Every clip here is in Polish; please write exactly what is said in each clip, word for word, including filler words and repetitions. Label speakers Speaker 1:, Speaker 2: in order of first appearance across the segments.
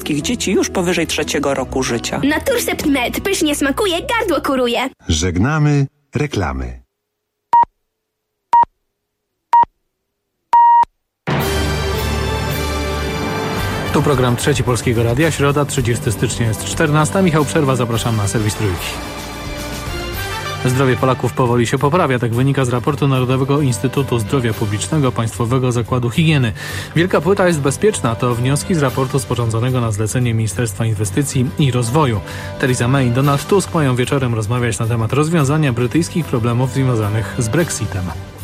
Speaker 1: polskich dzieci już powyżej trzeciego roku życia.
Speaker 2: Naturcept Med pysznie smakuje, gardło kuruje.
Speaker 3: Żegnamy reklamy.
Speaker 4: Tu program Trzeci Polskiego Radia, środa, trzydziestego stycznia jest czternasta. Michał Przerwa, zapraszam na serwis Trójki. Zdrowie Polaków powoli się poprawia, tak wynika z raportu Narodowego Instytutu Zdrowia Publicznego Państwowego Zakładu Higieny. Wielka płyta jest bezpieczna, to wnioski z raportu sporządzonego na zlecenie Ministerstwa Inwestycji i Rozwoju. Theresa May i Donald Tusk mają wieczorem rozmawiać na temat rozwiązania brytyjskich problemów związanych z Brexitem.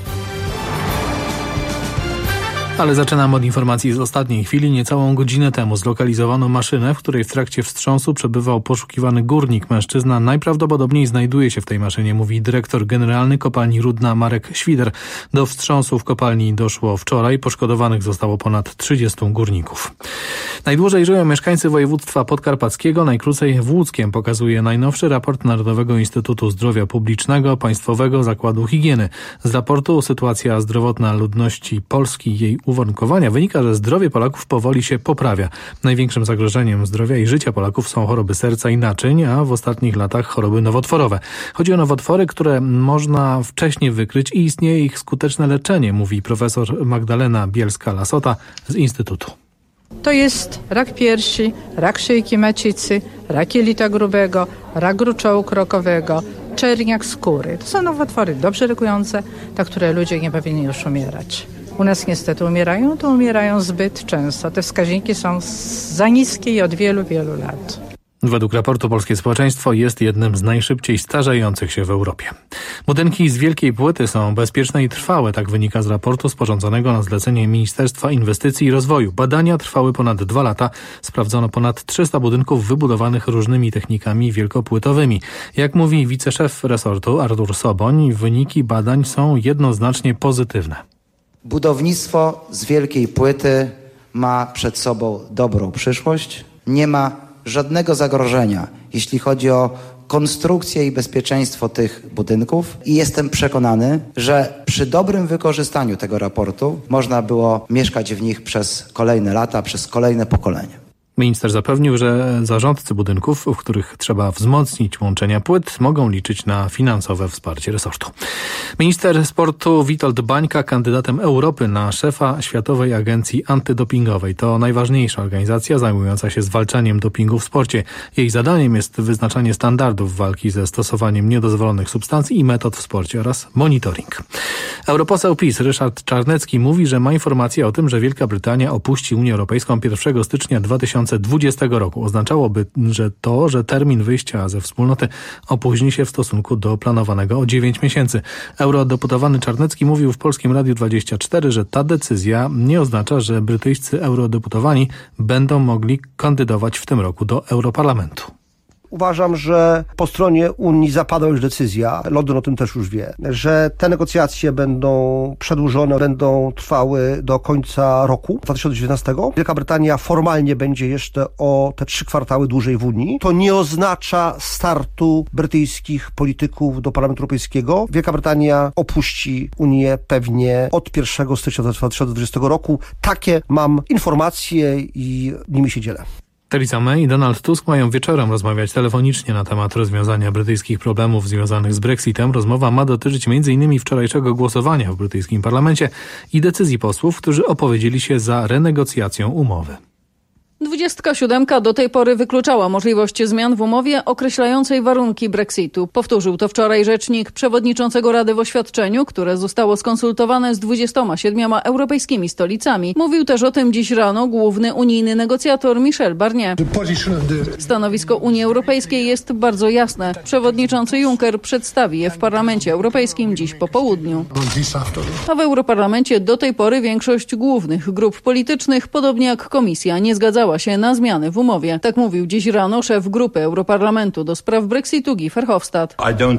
Speaker 4: Ale zaczynam od informacji z ostatniej chwili. Niecałą godzinę temu zlokalizowano maszynę, w której w trakcie wstrząsu przebywał poszukiwany górnik. Mężczyzna najprawdopodobniej znajduje się w tej maszynie, mówi dyrektor generalny kopalni Rudna Marek Świder. Do wstrząsu w kopalni doszło wczoraj. Poszkodowanych zostało ponad trzydziestu górników. Najdłużej żyją mieszkańcy województwa podkarpackiego, najkrócej w Łódzkiem, pokazuje najnowszy raport Narodowego Instytutu Zdrowia Publicznego Państwowego Zakładu Higieny. Z raportu sytuacja zdrowotna ludności Polski i jej uwarunkowania wynika, że zdrowie Polaków powoli się poprawia. Największym zagrożeniem zdrowia i życia Polaków są choroby serca i naczyń, a w ostatnich latach choroby nowotworowe. Chodzi o nowotwory, które można wcześniej wykryć i istnieje ich skuteczne leczenie, mówi profesor Magdalena Bielska-Lasota z Instytutu.
Speaker 5: To jest rak piersi, rak szyjki macicy, rak jelita grubego, rak gruczołu krokowego, czerniak skóry. To są nowotwory dobrze lekujące, na które ludzie nie powinni już umierać. U nas niestety umierają, to umierają zbyt często. Te wskaźniki są za niskie i od wielu, wielu lat.
Speaker 4: Według raportu polskie społeczeństwo jest jednym z najszybciej starzejących się w Europie. Budynki z wielkiej płyty są bezpieczne i trwałe, tak wynika z raportu sporządzonego na zlecenie Ministerstwa Inwestycji i Rozwoju. Badania trwały ponad dwa lata. Sprawdzono ponad trzysta budynków wybudowanych różnymi technikami wielkopłytowymi. Jak mówi wiceszef resortu Artur Soboń, wyniki badań są jednoznacznie pozytywne.
Speaker 6: Budownictwo z wielkiej płyty ma przed sobą dobrą przyszłość. Nie ma żadnego zagrożenia, jeśli chodzi o konstrukcję i bezpieczeństwo tych budynków i jestem przekonany, że przy dobrym wykorzystaniu tego raportu można było mieszkać w nich przez kolejne lata, przez kolejne pokolenia.
Speaker 4: Minister zapewnił, że zarządcy budynków, w których trzeba wzmocnić łączenia płyt, mogą liczyć na finansowe wsparcie resortu. Minister sportu Witold Bańka kandydatem Europy na szefa Światowej Agencji Antydopingowej. To najważniejsza organizacja zajmująca się zwalczaniem dopingu w sporcie. Jej zadaniem jest wyznaczanie standardów walki ze stosowaniem niedozwolonych substancji i metod w sporcie oraz monitoring. Europoseł PiS Ryszard Czarnecki mówi, że ma informację o tym, że Wielka Brytania opuści Unię Europejską pierwszego stycznia dwa tysiące dwudziestego roku. Oznaczałoby, że to, że termin wyjścia ze wspólnoty opóźni się w stosunku do planowanego o dziewięć miesięcy. Eurodeputowany Czarnecki mówił w Polskim Radiu dwadzieścia cztery, że ta decyzja nie oznacza, że brytyjscy eurodeputowani będą mogli kandydować w tym roku do Europarlamentu.
Speaker 7: Uważam, że po stronie Unii zapadła już decyzja, Londyn o tym też już wie, że te negocjacje będą przedłużone, będą trwały do końca roku dwa tysiące dziewiętnastego. Wielka Brytania formalnie będzie jeszcze o te trzy kwartały dłużej w Unii. To nie oznacza startu brytyjskich polityków do Parlamentu Europejskiego. Wielka Brytania opuści Unię pewnie od pierwszego stycznia dwa tysiące dwudziestego roku. Takie mam informacje i nimi się dzielę.
Speaker 4: Theresa May i Donald Tusk mają wieczorem rozmawiać telefonicznie na temat rozwiązania brytyjskich problemów związanych z Brexitem. Rozmowa ma dotyczyć między innymi wczorajszego głosowania w brytyjskim parlamencie i decyzji posłów, którzy opowiedzieli się za renegocjacją umowy.
Speaker 8: dwudziestka siódemka do tej pory wykluczała możliwość zmian w umowie określającej warunki Brexitu. Powtórzył to wczoraj rzecznik przewodniczącego Rady w oświadczeniu, które zostało skonsultowane z dwudziestoma siedmioma europejskimi stolicami. Mówił też o tym dziś rano główny unijny negocjator Michel Barnier. Stanowisko Unii Europejskiej jest bardzo jasne. Przewodniczący Juncker przedstawi je w Parlamencie Europejskim dziś po południu. A w Europarlamencie do tej pory większość głównych grup politycznych, podobnie jak Komisja, nie zgadzała się na zmiany w umowie. Tak mówił dziś rano szef grupy Europarlamentu do spraw Brexitu Guy Verhofstadt.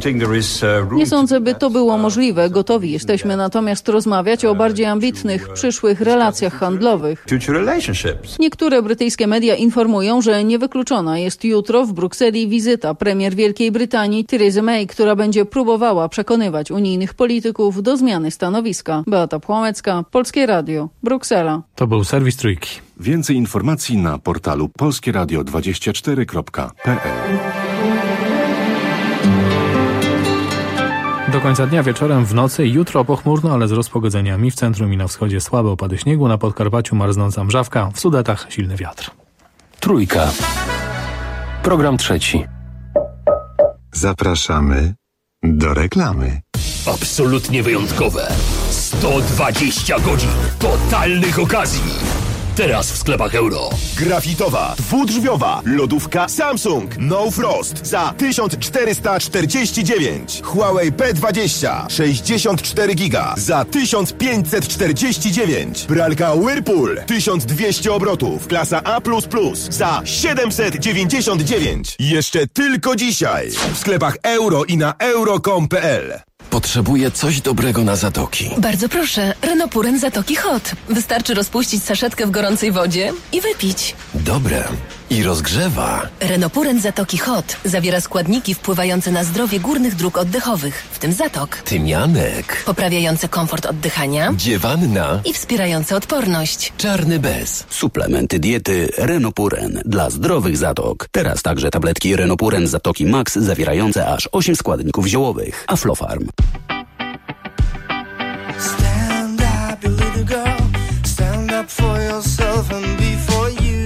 Speaker 8: Nie sądzę, by to było możliwe. Gotowi jesteśmy natomiast rozmawiać o bardziej ambitnych, przyszłych relacjach handlowych. Niektóre brytyjskie media informują, że niewykluczona jest jutro w Brukseli wizyta premier Wielkiej Brytanii Theresa May, która będzie próbowała przekonywać unijnych polityków do zmiany stanowiska. Beata Płomecka, Polskie Radio, Bruksela.
Speaker 4: To był serwis Trójki.
Speaker 9: Więcej informacji na portalu polskie radio dwadzieścia cztery kropka p l.
Speaker 4: Do końca dnia wieczorem, w nocy i jutro pochmurno, ale z rozpogodzeniami. W centrum i na wschodzie słabe opady śniegu, na Podkarpaciu marznąca mrzawka, w Sudetach silny wiatr.
Speaker 10: Trójka. Program trzeci.
Speaker 3: Zapraszamy do reklamy.
Speaker 11: Absolutnie wyjątkowe. sto dwadzieścia godzin totalnych okazji. Teraz w sklepach Euro.
Speaker 12: Grafitowa, dwudrzwiowa lodówka Samsung No Frost za tysiąc czterysta czterdzieści dziewięć. Huawei P dwadzieścia sześćdziesiąt cztery giga za tysiąc pięćset czterdzieści dziewięć. Pralka Whirlpool tysiąc dwieście obrotów, klasa A plus plus za siedemset dziewięćdziesiąt dziewięć. Jeszcze tylko dzisiaj w sklepach Euro i na euro kropka com kropka p l.
Speaker 11: Potrzebuję coś dobrego na zatoki.
Speaker 13: Bardzo proszę, Renopuren Zatoki Hot. Wystarczy rozpuścić saszetkę w gorącej wodzie i wypić.
Speaker 11: Dobre. I rozgrzewa.
Speaker 13: Renopuren Zatoki Hot zawiera składniki wpływające na zdrowie górnych dróg oddechowych, w tym zatok.
Speaker 11: Tymianek.
Speaker 13: Poprawiające komfort oddychania.
Speaker 11: Dziewanna.
Speaker 13: I wspierające odporność.
Speaker 11: Czarny bez.
Speaker 14: Suplementy diety Renopuren dla zdrowych zatok. Teraz także tabletki Renopuren Zatoki Max zawierające aż osiem składników ziołowych. Aflofarm.
Speaker 15: Stand up, you little girl. Stand up for yourself and be for you.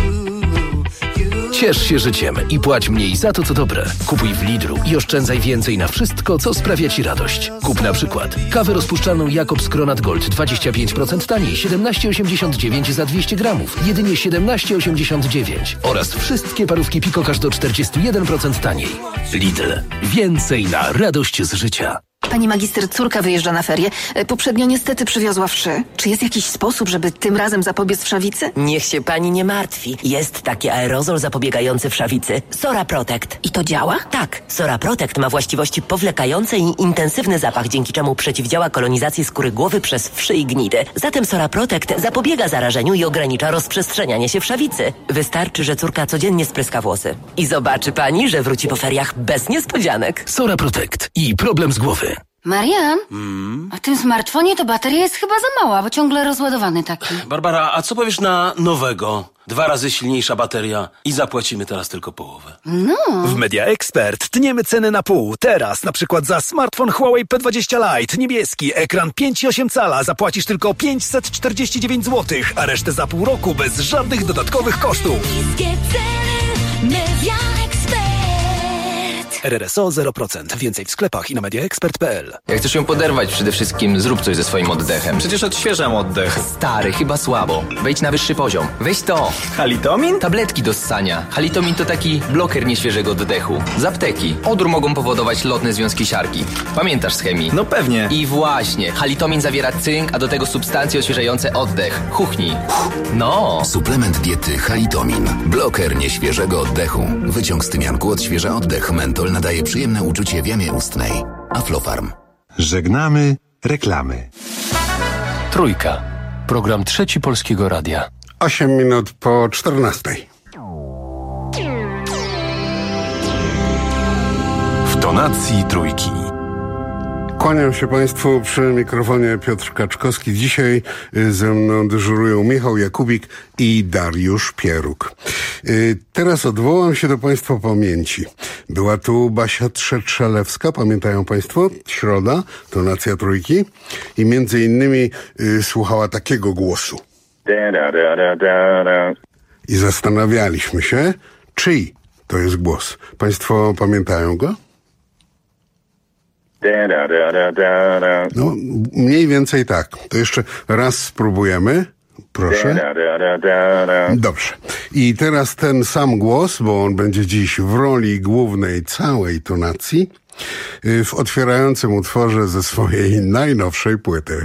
Speaker 11: Ciesz się życiem i płać mniej za to, co dobre. Kupuj w Lidlu i oszczędzaj więcej na wszystko, co sprawia Ci radość. Kup na przykład kawę rozpuszczalną Jakobs Kronat Gold dwadzieścia pięć procent taniej, siedemnaście osiemdziesiąt dziewięć za dwieście gramów, jedynie siedemnaście osiemdziesiąt dziewięć. Oraz wszystkie parówki Pikokasz do czterdzieści jeden procent taniej. Lidl. Więcej na radość z życia.
Speaker 16: Pani magister, córka wyjeżdża na ferie. Poprzednio niestety przywiozła wszy. Czy jest jakiś sposób, żeby tym razem zapobiec wszawicy?
Speaker 17: Niech się pani nie martwi. Jest taki aerozol zapobiegający wszawicy. Sora Protect.
Speaker 16: I to działa?
Speaker 17: Tak. Sora Protect ma właściwości powlekające i intensywny zapach, dzięki czemu przeciwdziała kolonizacji skóry głowy przez wszy i gnidy. Zatem Sora Protect zapobiega zarażeniu i ogranicza rozprzestrzenianie się wszawicy. Wystarczy, że córka codziennie spryska włosy. I zobaczy pani, że wróci po feriach bez niespodzianek.
Speaker 11: Sora Protect i problem z głowy.
Speaker 18: Marian, mm? a w tym smartfonie to bateria jest chyba za mała, bo ciągle rozładowany taki.
Speaker 19: Barbara, a co powiesz na nowego? Dwa razy silniejsza bateria i zapłacimy teraz tylko połowę.
Speaker 18: No.
Speaker 20: W Media Expert tniemy ceny na pół. Teraz na przykład za smartfon Huawei P dwadzieścia Lite niebieski, ekran pięć i osiem cala zapłacisz tylko pięćset czterdzieści dziewięć złotych, a resztę za pół roku bez żadnych dodatkowych kosztów.
Speaker 15: Niskie ceny, Media Expert.
Speaker 20: R R S O zero procent. Więcej w sklepach i na mediaexpert kropka p l.
Speaker 21: Jak chcesz ją poderwać, przede wszystkim zrób coś ze swoim oddechem.
Speaker 22: Przecież odświeżam oddech.
Speaker 21: Stary, chyba słabo. Wejdź na wyższy poziom. Weź to.
Speaker 22: Halitomin?
Speaker 21: Tabletki do ssania. Halitomin to taki bloker nieświeżego oddechu. Z apteki. Odór mogą powodować lotne związki siarki. Pamiętasz z chemii?
Speaker 22: No pewnie.
Speaker 21: I właśnie. Halitomin zawiera cynk, a do tego substancje odświeżające oddech. Chuchnij. No.
Speaker 23: Suplement diety Halitomin. Bloker nieświeżego oddechu. Wyciąg z tymianku odświeża oddech. Mentol nadaje przyjemne uczucie w jamie ustnej. Aflofarm.
Speaker 3: Żegnamy reklamy.
Speaker 10: Trójka. Program trzeci Polskiego Radia.
Speaker 24: Osiem minut po czternastej.
Speaker 9: W tonacji trójki.
Speaker 24: Kłaniam się Państwu przy mikrofonie Piotr Kaczkowski. Dzisiaj ze mną dyżurują Michał Jakubik i Dariusz Pieruk. Teraz odwołam się do Państwa pamięci. Była tu Basia Trzetrzelewska, pamiętają Państwo? Środa, tonacja trójki. I między innymi y, słuchała takiego głosu. I zastanawialiśmy się, czyj to jest głos. Państwo pamiętają go? No, mniej więcej tak. To jeszcze raz spróbujemy. Proszę. Dobrze. I teraz ten sam głos, bo on będzie dziś w roli głównej całej tonacji, w otwierającym utworze ze swojej najnowszej płyty.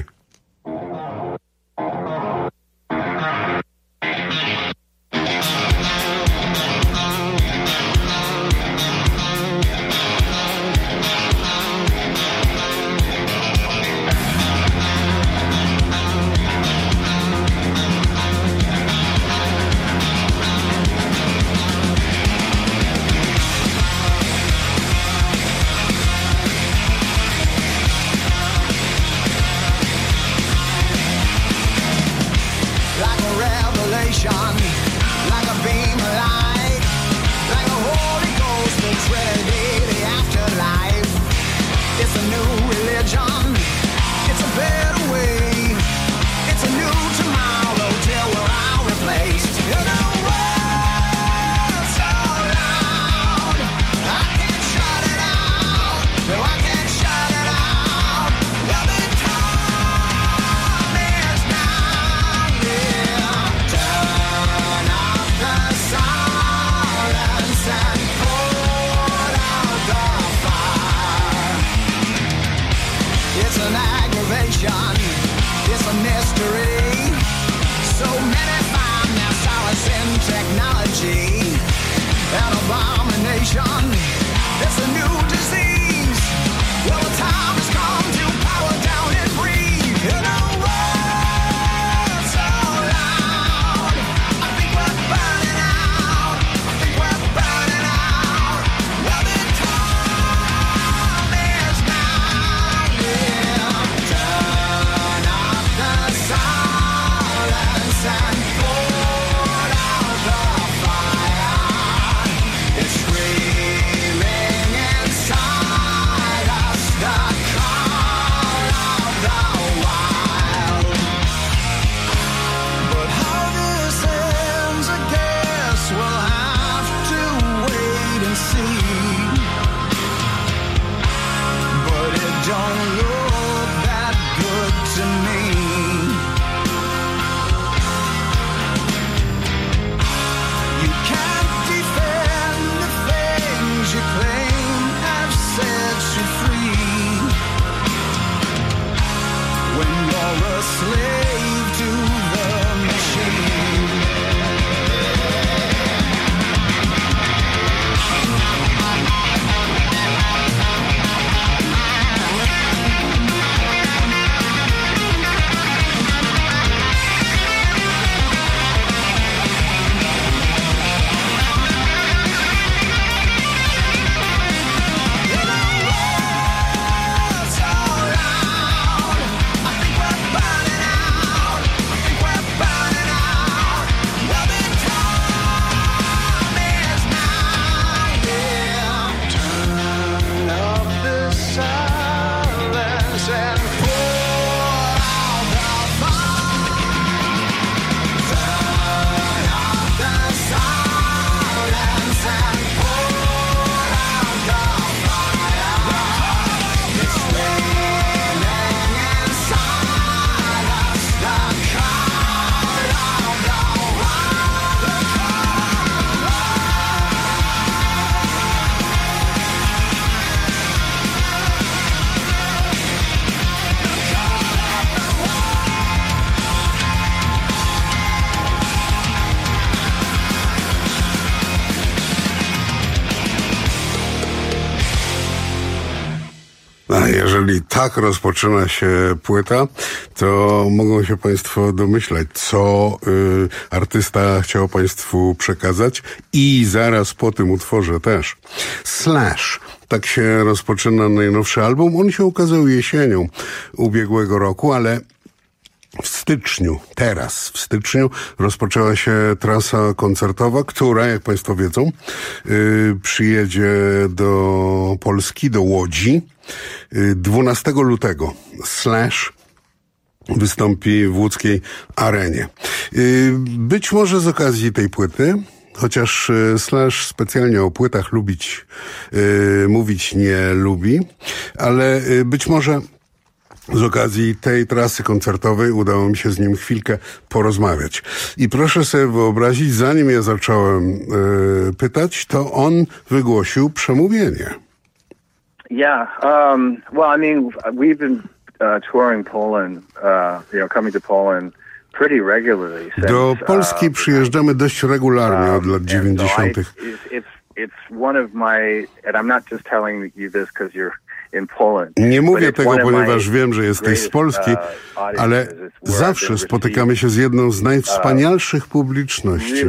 Speaker 24: A jeżeli tak rozpoczyna się płyta, to mogą się Państwo domyślać, co y, artysta chciał Państwu przekazać i zaraz po tym utworze też. Slash. Tak się rozpoczyna najnowszy album. On się ukazał jesienią ubiegłego roku, ale w styczniu, teraz w styczniu rozpoczęła się trasa koncertowa, która, jak Państwo wiedzą, yy, przyjedzie do Polski, do Łodzi. Yy, dwunastego lutego Slash wystąpi w łódzkiej arenie. Yy, być może z okazji tej płyty, chociaż Slash specjalnie o płytach lubić, yy, mówić nie lubi, ale yy, być może z okazji tej trasy koncertowej udało mi się z nim chwilkę porozmawiać. I proszę sobie wyobrazić, zanim ja zacząłem yy, pytać, to on wygłosił przemówienie.
Speaker 1: Yeah, um, well, I mean, we've been uh, touring Poland, uh, you know, coming to Poland pretty regularly. Since,
Speaker 24: Do Polski przyjeżdżamy dość regularnie od lat dziewięćdziesiątych.
Speaker 1: So it's, it's one of my, and I'm not just telling you this because you're in Poland.
Speaker 24: Nie mówię tego, ponieważ wiem, że jesteś z Polski, ale zawsze spotykamy się z jedną z najwspanialszych publiczności.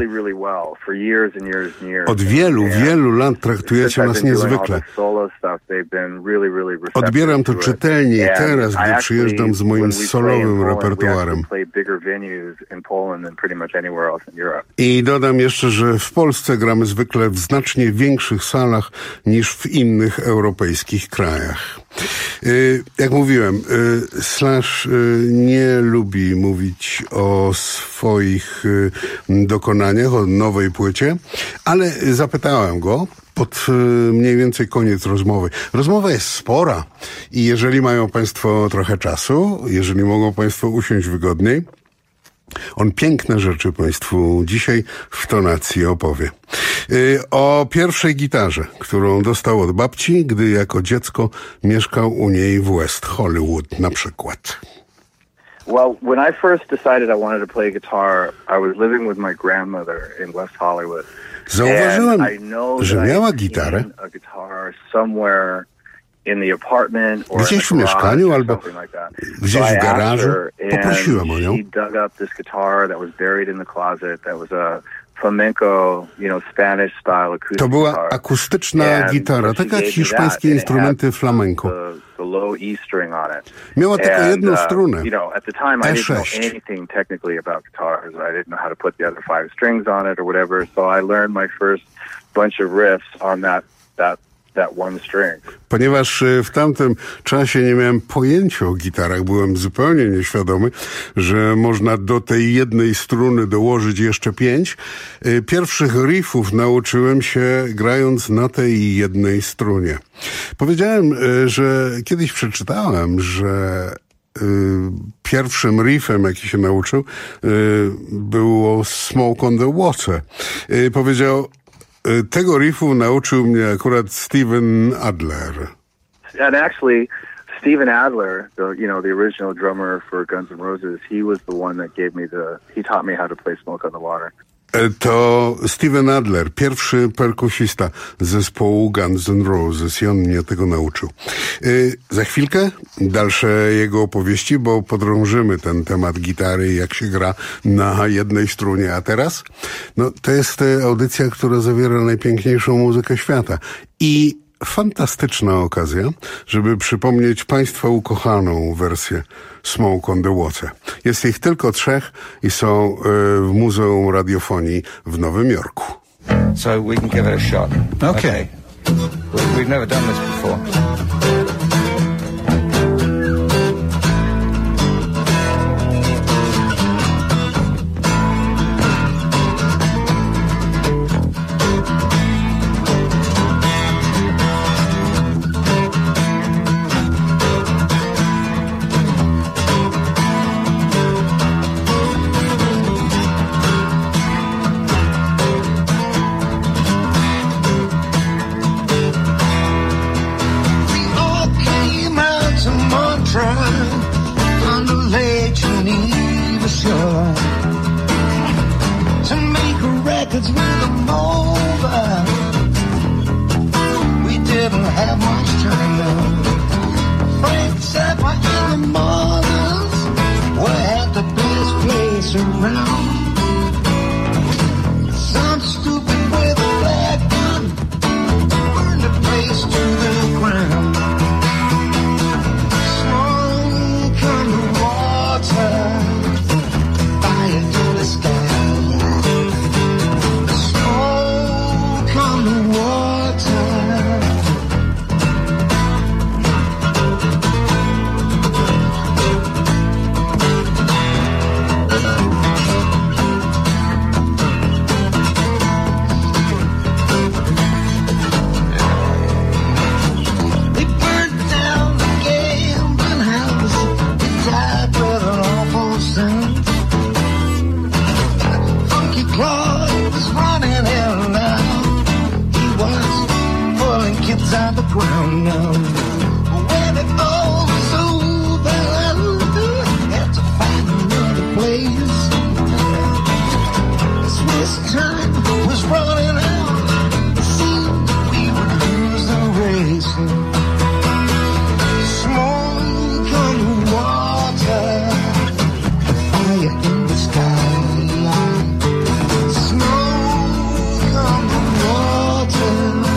Speaker 24: Od wielu, wielu lat traktujecie nas niezwykle. Odbieram to czytelnie teraz, gdy przyjeżdżam z moim solowym repertuarem. I dodam jeszcze, że w Polsce gramy zwykle w znacznie większych salach niż w innych europejskich krajach. Jak mówiłem, Slash nie lubi mówić o swoich dokonaniach, o nowej płycie, ale zapytałem go pod mniej więcej koniec rozmowy. Rozmowa jest spora i jeżeli mają Państwo trochę czasu, jeżeli mogą Państwo usiąść wygodniej, on piękne rzeczy Państwu dzisiaj w tonacji opowie. Yy, o pierwszej gitarze, którą dostał od babci, gdy jako dziecko mieszkał u niej w West Hollywood na przykład.
Speaker 1: Well, when I first decided I wanted to play guitar, I was living with my grandmother in West Hollywood.
Speaker 24: Zauważyłem, że miała gitarę gdzieś w mieszkaniu albo gdzieś w garażu. Poprosiłem o nią. To była akustyczna gitara, taka jak hiszpańskie instrumenty flamenco. Miała tylko jedną strunę, E sześć. Ponieważ w tamtym czasie nie miałem pojęcia o gitarach, byłem zupełnie nieświadomy, że można do tej jednej struny dołożyć jeszcze pięć. Pierwszych riffów nauczyłem się grając na tej jednej strunie. Powiedziałem, że kiedyś przeczytałem, że pierwszym riffem, jaki się nauczył, było Smoke on the Water. Powiedział, tego riffu nauczył mnie akurat Steven Adler.
Speaker 1: And actually, Steven Adler, the, you know, the original drummer for Guns N' Roses, he was the one that gave me the, he taught me how to play Smoke on the Water.
Speaker 24: To Steven Adler, pierwszy perkusista zespołu Guns N' Roses i on mnie tego nauczył. Yy, za chwilkę dalsze jego opowieści, bo podrążymy ten temat gitary, jak się gra na jednej strunie. A teraz? No, to jest audycja, która zawiera najpiękniejszą muzykę świata. I fantastyczna okazja, żeby przypomnieć Państwa ukochaną wersję Smoke on the Water. Jest ich tylko trzech i są y, w Muzeum Radiofonii w Nowym Jorku.
Speaker 2: So we can give it a shot. Okay. okay. We've never done this before.
Speaker 15: of. When it all is over, have to find another place. This time was running out. It seemed we would lose the race. Smoke on the water, fire in the sky. Smoke on the water.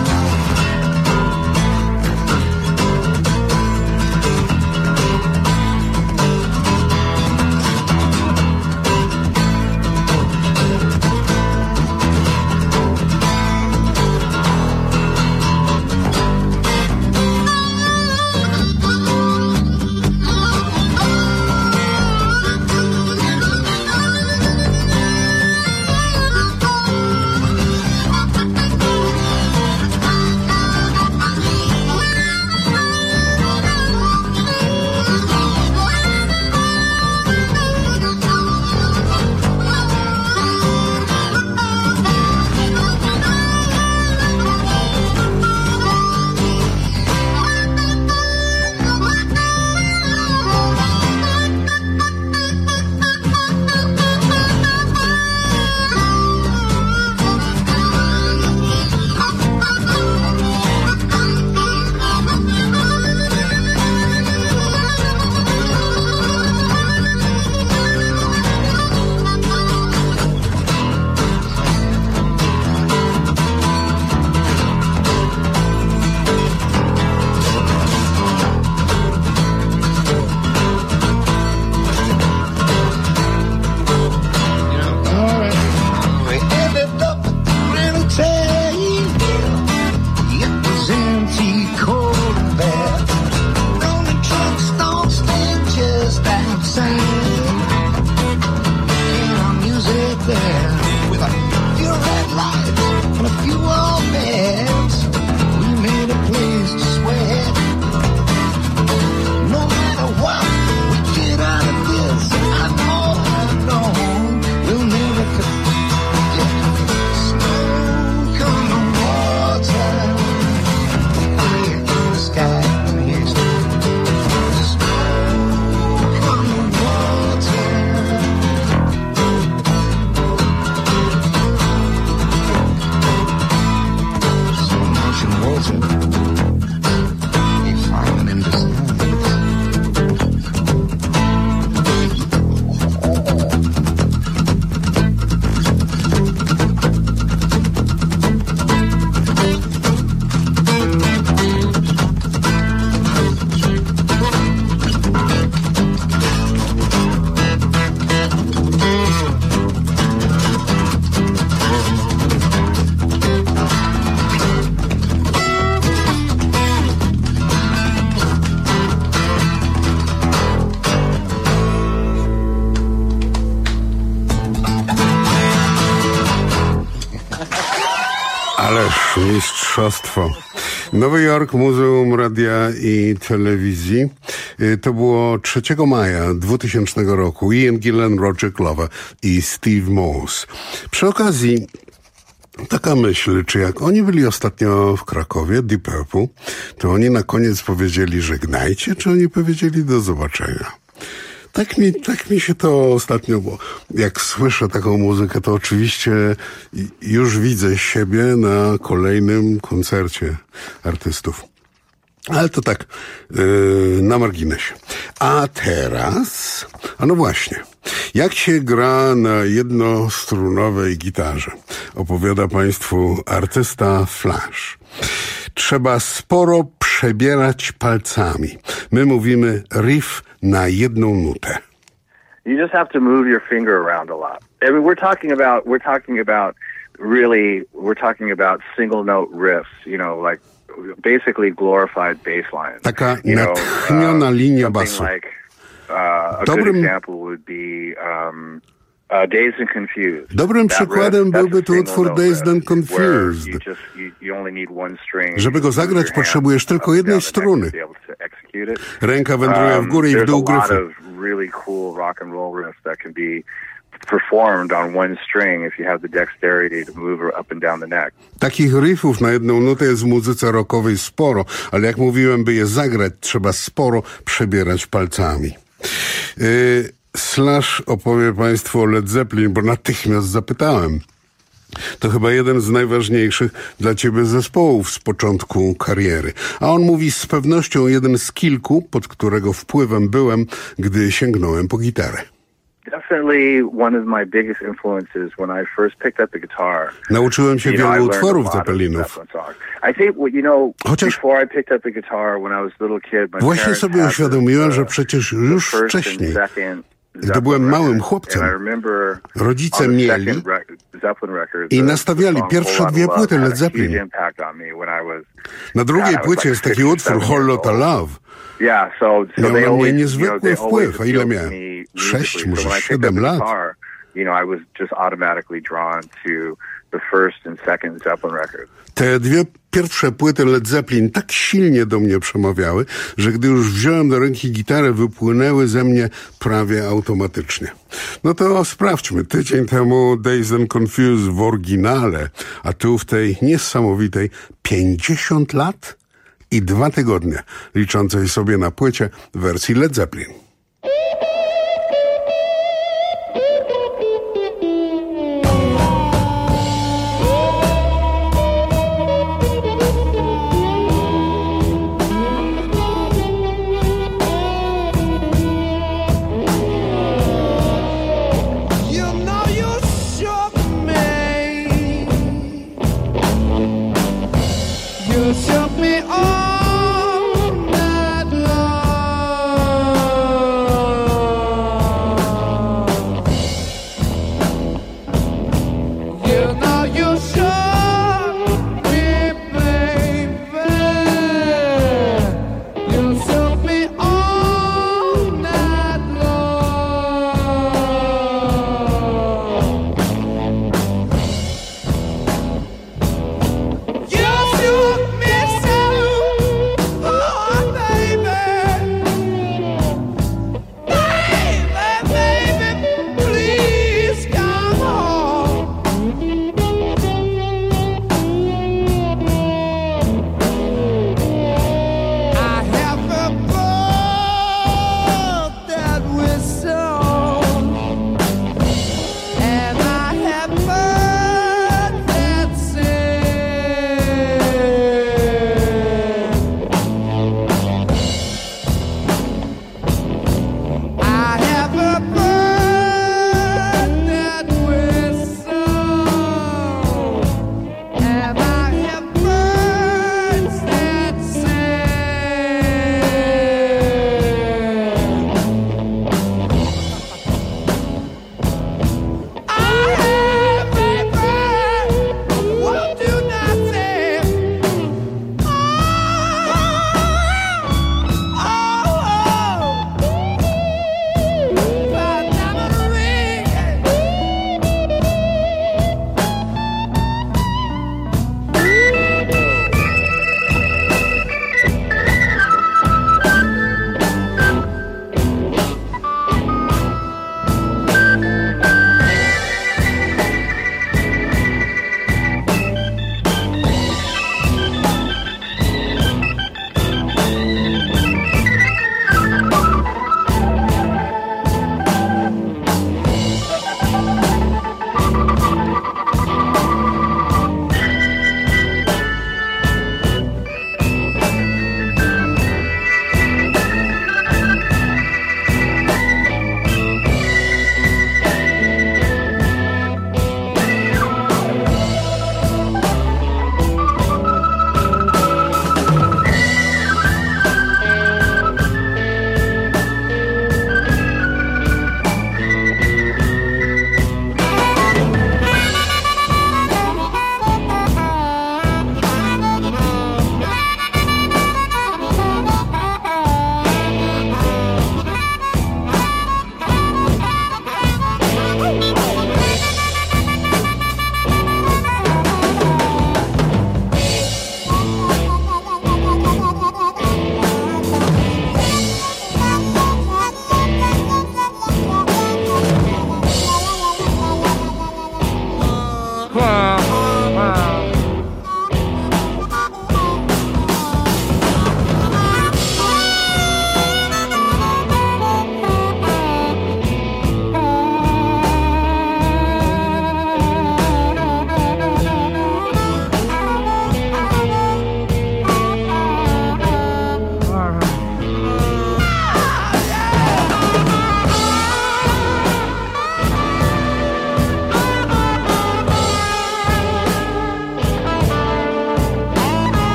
Speaker 24: Ależ mistrzostwo. Nowy Jork, Muzeum Radia i Telewizji. To było trzeciego maja dwutysięcznego roku. Ian Gillan, Roger Glover i Steve Morse. Przy okazji taka myśl, czy jak oni byli ostatnio w Krakowie, Deep Purple, to oni na koniec powiedzieli żegnajcie, czy oni powiedzieli do zobaczenia? Tak mi, tak mi się to ostatnio, bo jak słyszę taką muzykę, to oczywiście już widzę siebie na kolejnym koncercie artystów. Ale to tak yy, na marginesie. A teraz, a no właśnie, jak się gra na jednostrunowej gitarze? Opowiada Państwu artysta Flash. Trzeba sporo przebierać palcami. My mówimy riff na jedną nutę.
Speaker 1: You just have to move your finger around a lot. I mean, we're talking about, we're talking about really, we're talking about single note riffs, you know, like basically glorified bass lines.
Speaker 24: Taka natchniona linia basu.
Speaker 1: Like, uh, a Dobrym... good example would be um, uh, Dazed and Confused.
Speaker 24: Dobrym przykładem byłby tu utwór Dazed and Confused.
Speaker 1: You just, you, you only need one string.
Speaker 24: Żeby go zagrać, potrzebujesz tylko jednej struny. Ręka wędruje w górę i w dół gryfy.
Speaker 1: Really cool rock and roll riffs that can be performed on one string if you have the dexterity to move her up and down the neck.
Speaker 24: Takich riffów na jedną nutę jest w muzyce rockowej sporo, ale jak mówiłem, by je zagrać, trzeba sporo przebierać palcami. Yy, Slash opowie Państwu o Led Zeppelin, bo natychmiast zapytałem. To chyba jeden z najważniejszych dla ciebie zespołów z początku kariery. A on mówi z pewnością jeden z kilku, pod którego wpływem byłem, gdy sięgnąłem po gitarę.
Speaker 1: Definitely one of my biggest influences when I first picked up the guitar.
Speaker 24: Nauczyłem się
Speaker 1: You know, I
Speaker 24: wielu
Speaker 1: learned
Speaker 24: utworów
Speaker 1: a lot of
Speaker 24: Zeppelinów.
Speaker 1: Zeppelin songs. I think, you know,
Speaker 24: Chociaż-
Speaker 1: before I picked up the guitar when I was a little kid, my
Speaker 24: Właśnie
Speaker 1: parents
Speaker 24: sobie
Speaker 1: had
Speaker 24: uświadomiłem,
Speaker 1: the-
Speaker 24: że przecież już
Speaker 1: the first and
Speaker 24: wcześniej,
Speaker 1: second
Speaker 24: gdy
Speaker 1: Zeppelin
Speaker 24: byłem małym
Speaker 1: records.
Speaker 24: chłopcem,
Speaker 1: And I remember
Speaker 24: rodzice
Speaker 1: on the
Speaker 24: mieli
Speaker 1: second rec- Zeppelin record,
Speaker 24: i
Speaker 1: the-
Speaker 24: nastawiali
Speaker 1: the song
Speaker 24: pierwsze
Speaker 1: Whole
Speaker 24: dwie
Speaker 1: Lotta
Speaker 24: płyty
Speaker 1: Love
Speaker 24: Led
Speaker 1: had a huge
Speaker 24: Zeppelin.
Speaker 1: impact on me when I was-
Speaker 24: Na drugiej
Speaker 1: God, I was
Speaker 24: płycie
Speaker 1: like
Speaker 24: jest taki
Speaker 1: six or
Speaker 24: utwór
Speaker 1: seven
Speaker 24: Whole
Speaker 1: years
Speaker 24: Lotta
Speaker 1: old.
Speaker 24: Love.
Speaker 1: Yeah, so, so
Speaker 24: Miał
Speaker 1: they
Speaker 24: na mnie
Speaker 1: always, you know,
Speaker 24: niezwykły
Speaker 1: they always
Speaker 24: wpływ. A ile
Speaker 1: appealed
Speaker 24: miałem?
Speaker 1: to me
Speaker 24: Sześć,
Speaker 1: musically.
Speaker 24: może
Speaker 1: So when I picked
Speaker 24: siedem
Speaker 1: up the
Speaker 24: lat.
Speaker 1: guitar, you know, I was just automatically drawn to the first and second Zeppelin record.
Speaker 24: Te dwie pierwsze płyty Led Zeppelin tak silnie do mnie przemawiały, że gdy już wziąłem do ręki gitarę, wypłynęły ze mnie prawie automatycznie. No to sprawdźmy. Tydzień temu Dazed and Confused w oryginale, a tu w tej niesamowitej pięćdziesiąt lat i dwa tygodnie, liczącej sobie na płycie wersji Led Zeppelin.
Speaker 15: You know you shook me. You shook me all night long. You know you shook me, baby. You shook me all night long. You shook me so.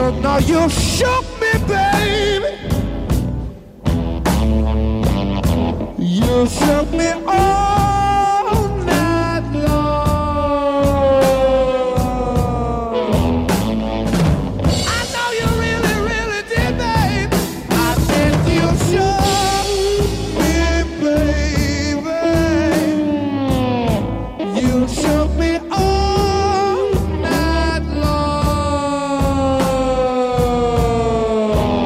Speaker 15: shook, no, you shook me, baby. You shook me all night long. I know you really, really did, babe. I said you shook me, baby. You shook me all night long.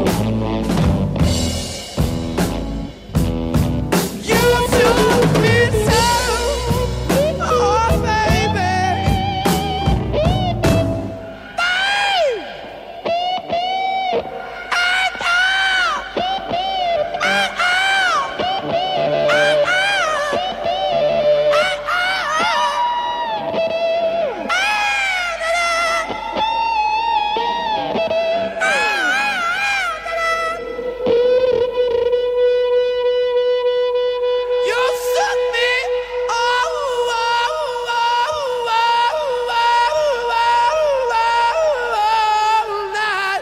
Speaker 15: You shook me so, oh baby. You shook me all, all, all, all, all, all night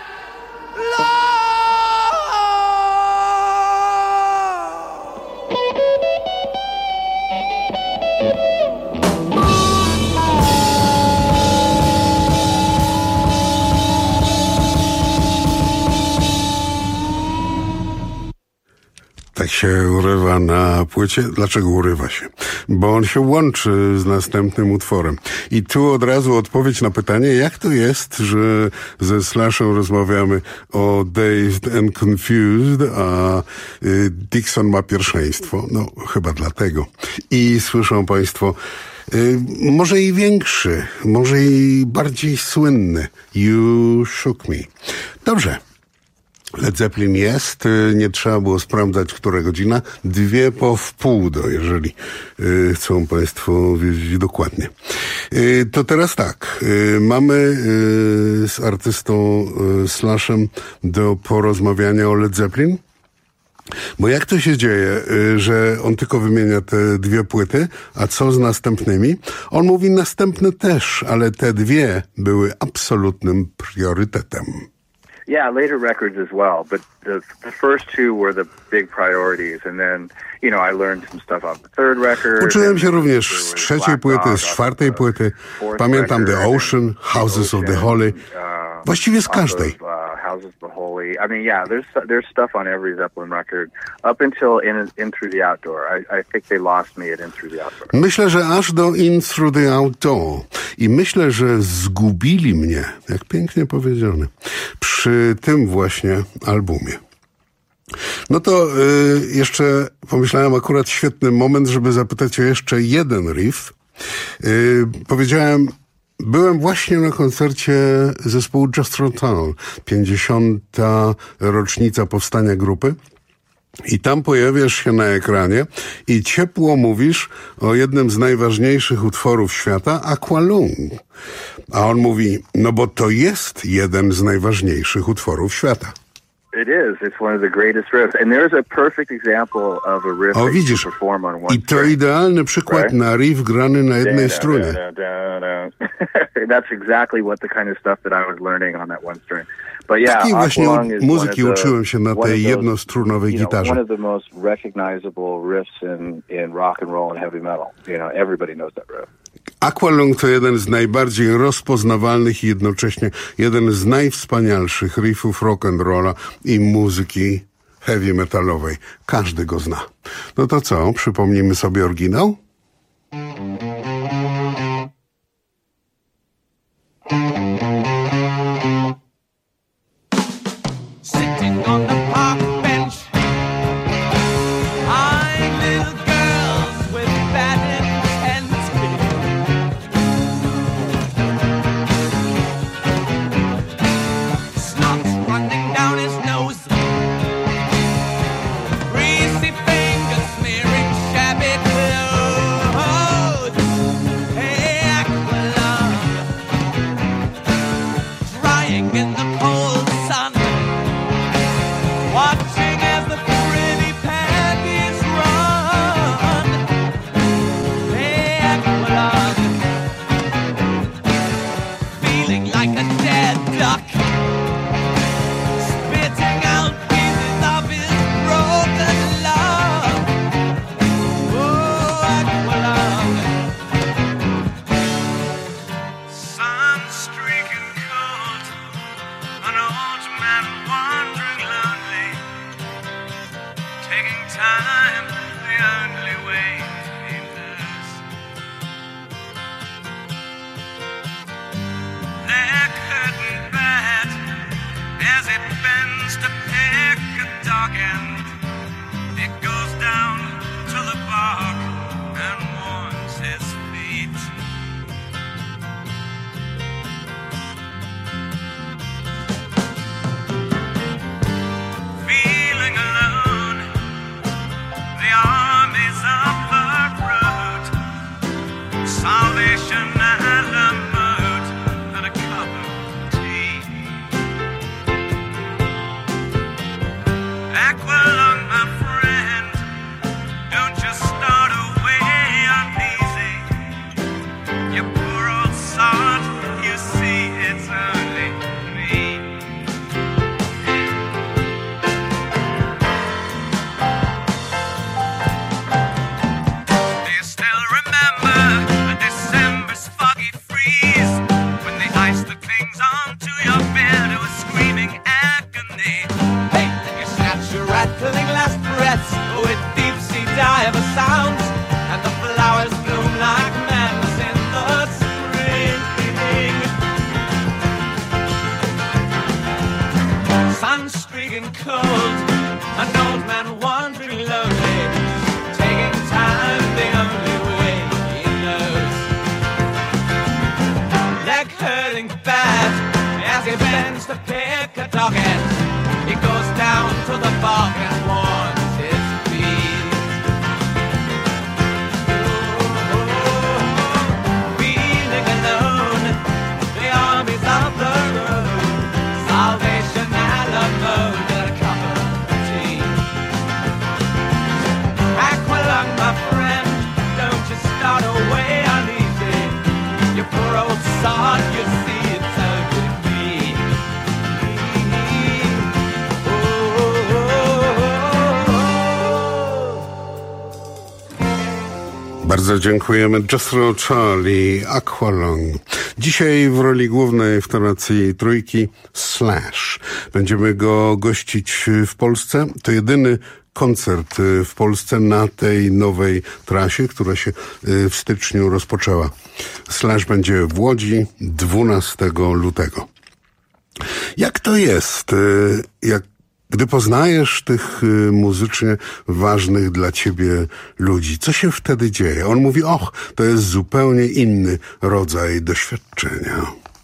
Speaker 24: Tak się urywa na płycie. Dlaczego urywa się? Bo on się łączy z następnym utworem. I tu od razu odpowiedź na pytanie, jak to jest, że ze Slashem rozmawiamy o Dazed and Confused, a y, Dixon ma pierwszeństwo. No, chyba dlatego. I słyszą państwo, y, może i większy, może i bardziej słynny You Shook Me. Dobrze. Led Zeppelin jest, nie trzeba było sprawdzać, która godzina, dwie po wpół do, jeżeli y, chcą państwo wiedzieć dokładnie. Y, to teraz tak, y, mamy y, z artystą y, Slashem do porozmawiania o Led Zeppelin. Bo jak to się dzieje, y, że on tylko wymienia te dwie płyty, a co z następnymi? On mówi następne też, ale te dwie były absolutnym priorytetem.
Speaker 1: Yeah, later records as well, but the the first two were the big priorities, and then, you know, I learned some stuff off the third record.
Speaker 24: Uczyłem się również z trzeciej płyty, z czwartej płyty. Pamiętam The Ocean, Houses of the Holy. Właściwie z każdej.
Speaker 1: Houses of the Holy. I mean, yeah, there's there's stuff on every Zeppelin record up until in, in Through the Outdoor. I, I think they lost me at In Through the Outdoor.
Speaker 24: Myślę, że aż do In Through the Outdoor. I myślę, że zgubili mnie, jak pięknie powiedziane, przy tym właśnie albumie. No to y, jeszcze pomyślałem akurat świetny moment, żeby zapytać o jeszcze jeden riff. Y, powiedziałem, byłem właśnie na koncercie zespołu Just Roll Town, pięćdziesiąta rocznica powstania grupy. I tam pojawiasz się na ekranie i ciepło mówisz o jednym z najważniejszych utworów świata, Aqualung. A on mówi, no bo to jest jeden z najważniejszych utworów świata.
Speaker 1: It is. It's one of the greatest riffs. And there's a perfect example of a riff
Speaker 24: O,
Speaker 1: that
Speaker 24: widzisz,
Speaker 1: you can perform on one
Speaker 24: i to
Speaker 1: string.
Speaker 24: idealny przykład
Speaker 1: Right?
Speaker 24: na riff grany na jednej
Speaker 1: Da,
Speaker 24: strunie.
Speaker 1: da, da, da, da. That's exactly what the kind of stuff that I was learning on that one string. But yeah,
Speaker 24: Takiej właśnie
Speaker 1: Aqualung is
Speaker 24: muzyki
Speaker 1: one of the-
Speaker 24: uczyłem się na
Speaker 1: one of
Speaker 24: tej
Speaker 1: those,
Speaker 24: jednostrunowej
Speaker 1: you know,
Speaker 24: gitarze.
Speaker 1: one of the most recognizable riffs in, in rock and roll and heavy metal. You know, everybody knows that riff.
Speaker 24: Aqualung to jeden z najbardziej rozpoznawalnych i jednocześnie jeden z najwspanialszych riffów rock'n'rolla i muzyki heavy metalowej. Każdy go zna. No to co, przypomnijmy sobie oryginał?
Speaker 15: Sitting on the park bench, eyeing little girls with bad intent. Snot's running down his nose, greasy fingers smearing shabby clothes. Hey, Aqualung, drying in the cold sun, watching as the pretty panties run. Hey, Aqualung, feeling like a dead duck and cold, an old man wandering lonely, taking time the only way he knows. Leg hurting bad as he bends to pick a dog end, he goes down to the bog and warms his feet. Feeling alone, the armies of the road, Salvation Alamode, and a cup of tea. Aqualung, my friend, don't you start away uneasy. You poor old sod, you see it's so good to be.
Speaker 24: Bardzo dziękujemy. Jethro Tull i Aqualung. Dzisiaj w roli głównej w tonacji trójki Slash. Będziemy go gościć w Polsce. To jedyny koncert w Polsce na tej nowej trasie, która się w styczniu rozpoczęła. Slash będzie w Łodzi dwunastego lutego. Jak to jest, jak gdy poznajesz tych y, muzycznie ważnych dla ciebie ludzi, co się wtedy dzieje? On mówi, och, to jest zupełnie inny rodzaj doświadczenia.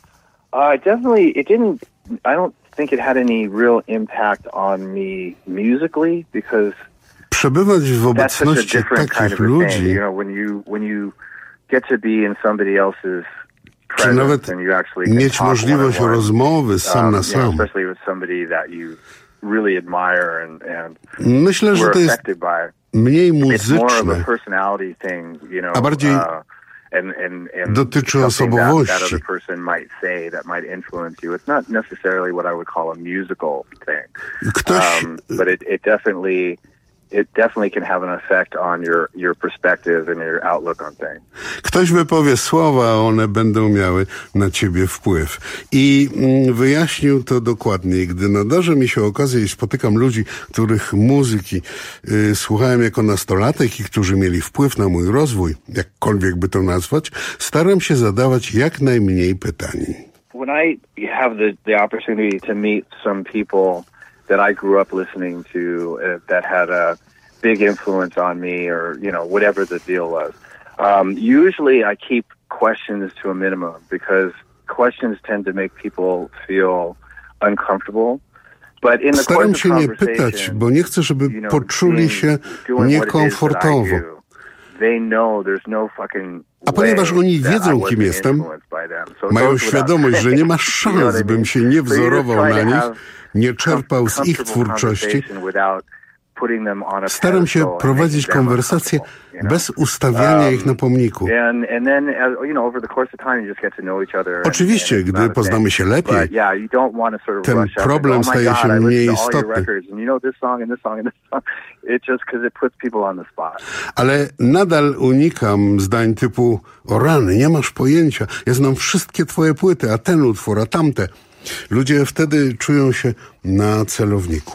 Speaker 1: Uh, definitely, it didn't, I don't think it had any real impact on me musically, because
Speaker 24: przebywać w
Speaker 1: that's such a
Speaker 24: obecności
Speaker 1: different kind
Speaker 24: takich
Speaker 1: of a thing.
Speaker 24: ludzi,
Speaker 1: You know, when you, when you get to be in somebody else's
Speaker 24: czy nawet
Speaker 1: presence and you actually can
Speaker 24: mieć
Speaker 1: talk
Speaker 24: możliwość
Speaker 1: one-on-one,
Speaker 24: rozmowy sam
Speaker 1: um,
Speaker 24: na
Speaker 1: you know,
Speaker 24: sam.
Speaker 1: especially with somebody that you really admire and, and
Speaker 24: Myślę, że
Speaker 1: were
Speaker 24: to jest
Speaker 1: affected by.
Speaker 24: mniej
Speaker 1: It's more of a
Speaker 24: muzyczne,
Speaker 1: personality thing, you know,
Speaker 24: a bardziej
Speaker 1: uh, and, and, and
Speaker 24: dotyczy
Speaker 1: something
Speaker 24: osobowości.
Speaker 1: That, that other person might say that might influence you. It's not necessarily what I would call a musical thing.
Speaker 24: Ktoś,
Speaker 1: um, but it, it definitely it definitely can have an effect on your, your perspective and your outlook on things.
Speaker 24: Ktoś wypowie słowa, a one będą miały na ciebie wpływ. I mm, wyjaśnił to dokładniej. Gdy nadarza mi się okazja i spotykam ludzi, których muzyki y, słuchałem jako nastolatek i którzy mieli wpływ na mój rozwój, jakkolwiek by to nazwać, staram się zadawać jak najmniej pytań.
Speaker 1: When I have the, the opportunity to meet some people that I grew up listening to uh, that had a big influence on me, or, you know, whatever the deal was. Um, usually I keep questions to a minimum because questions tend to make people feel uncomfortable. But in the
Speaker 24: Staram
Speaker 1: course
Speaker 24: się
Speaker 1: of
Speaker 24: nie pytać,
Speaker 1: conversation,
Speaker 24: bo nie chcę, żeby
Speaker 1: you know,
Speaker 24: poczuli
Speaker 1: seeing-
Speaker 24: się
Speaker 1: doing what it is that I
Speaker 24: niekomfortowo.
Speaker 1: do, they know there's no fucking
Speaker 24: A ponieważ
Speaker 1: way
Speaker 24: oni
Speaker 1: that I
Speaker 24: wiedzą,
Speaker 1: wasn't
Speaker 24: kim jestem,
Speaker 1: influenced by them. So it
Speaker 24: mają
Speaker 1: goes without
Speaker 24: świadomość, że nie ma
Speaker 1: saying. You know what I
Speaker 24: szans,
Speaker 1: mean?
Speaker 24: bym się nie
Speaker 1: So you just
Speaker 24: wzorował
Speaker 1: try
Speaker 24: na
Speaker 1: to
Speaker 24: nich,
Speaker 1: have
Speaker 24: nie czerpał z ich
Speaker 1: comfortable
Speaker 24: twórczości.
Speaker 1: conversation without putting them on a
Speaker 24: Staram się
Speaker 1: pedestal and
Speaker 24: prowadzić
Speaker 1: making them
Speaker 24: konwersację
Speaker 1: uncomfortable, you know?
Speaker 24: bez ustawiania
Speaker 1: Um,
Speaker 24: ich na pomniku.
Speaker 1: And, and then, as, you know, over the course of time, you just get to know each other. and-
Speaker 24: Oczywiście,
Speaker 1: and it's
Speaker 24: gdy
Speaker 1: not a
Speaker 24: poznamy
Speaker 1: thing.
Speaker 24: się lepiej,
Speaker 1: But yeah, you don't want to sort of
Speaker 24: ten
Speaker 1: rush out
Speaker 24: problem
Speaker 1: and go, oh my
Speaker 24: staje się
Speaker 1: God, I
Speaker 24: mniej
Speaker 1: listened to all your
Speaker 24: istotny.
Speaker 1: records, and you know this song and this song and this song. It's just because it puts people on the spot.
Speaker 24: Ale nadal unikam zdań typu, o rany, nie masz pojęcia, ja znam wszystkie twoje płyty, a ten utwór, a tamte. Ludzie wtedy czują się na celowniku.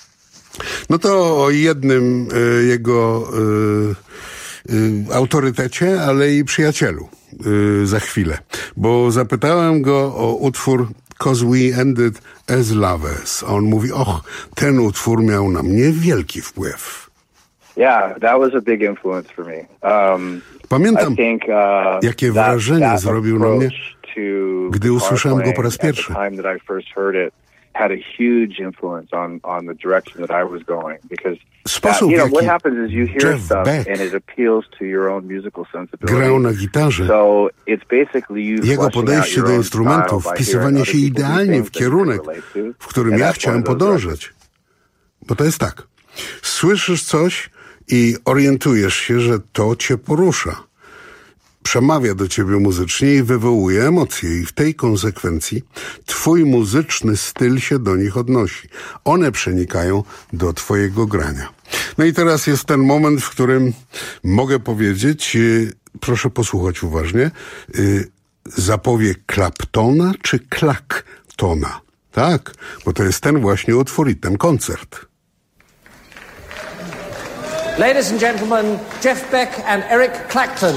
Speaker 24: No to o jednym y, jego y, y, autorytecie, ale i przyjacielu y, za chwilę. Bo zapytałem go o utwór "Cause We Ended as Lovers". A on mówi, och, ten utwór miał na mnie wielki wpływ.
Speaker 1: Yeah, that was a big influence for me. Um,
Speaker 24: Pamiętam,
Speaker 1: I think, uh,
Speaker 24: jakie
Speaker 1: that-
Speaker 24: wrażenie
Speaker 1: that
Speaker 24: zrobił na mnie,
Speaker 1: approach to
Speaker 24: gdy usłyszałem go po raz
Speaker 1: guitar
Speaker 24: pierwszy.
Speaker 1: playing at the time that I first heard it had a huge influence on, on the direction that I was going, because
Speaker 24: Sposób,
Speaker 1: that, you know,
Speaker 24: w
Speaker 1: what
Speaker 24: jaki
Speaker 1: happens is you hear
Speaker 24: Jeff
Speaker 1: stuff
Speaker 24: Beck
Speaker 1: and it appeals to your own musical sensibility.
Speaker 24: grał na gitarze.
Speaker 1: So it's basically you
Speaker 24: Jego
Speaker 1: fleshing out
Speaker 24: podejście
Speaker 1: your
Speaker 24: do
Speaker 1: own
Speaker 24: instrumentów,
Speaker 1: style by
Speaker 24: wpisywanie
Speaker 1: hearing
Speaker 24: się
Speaker 1: other people do
Speaker 24: idealnie
Speaker 1: things
Speaker 24: w
Speaker 1: that you
Speaker 24: kierunek,
Speaker 1: can relate to.
Speaker 24: w którym
Speaker 1: And
Speaker 24: ja
Speaker 1: that's one
Speaker 24: chciałem
Speaker 1: of those
Speaker 24: podążać. Bo to jest tak. Słyszysz coś i orientujesz się, że to cię porusza. Przemawia do ciebie muzycznie i wywołuje emocje. I w tej konsekwencji twój muzyczny styl się do nich odnosi. One przenikają do twojego grania. No i teraz jest ten moment, w którym mogę powiedzieć, yy, proszę posłuchać uważnie, yy, zapowie Claptona czy Clactona. Tak, bo to jest ten właśnie utwór i ten koncert.
Speaker 5: Ladies and gentlemen, Jeff Beck and Eric Clapton.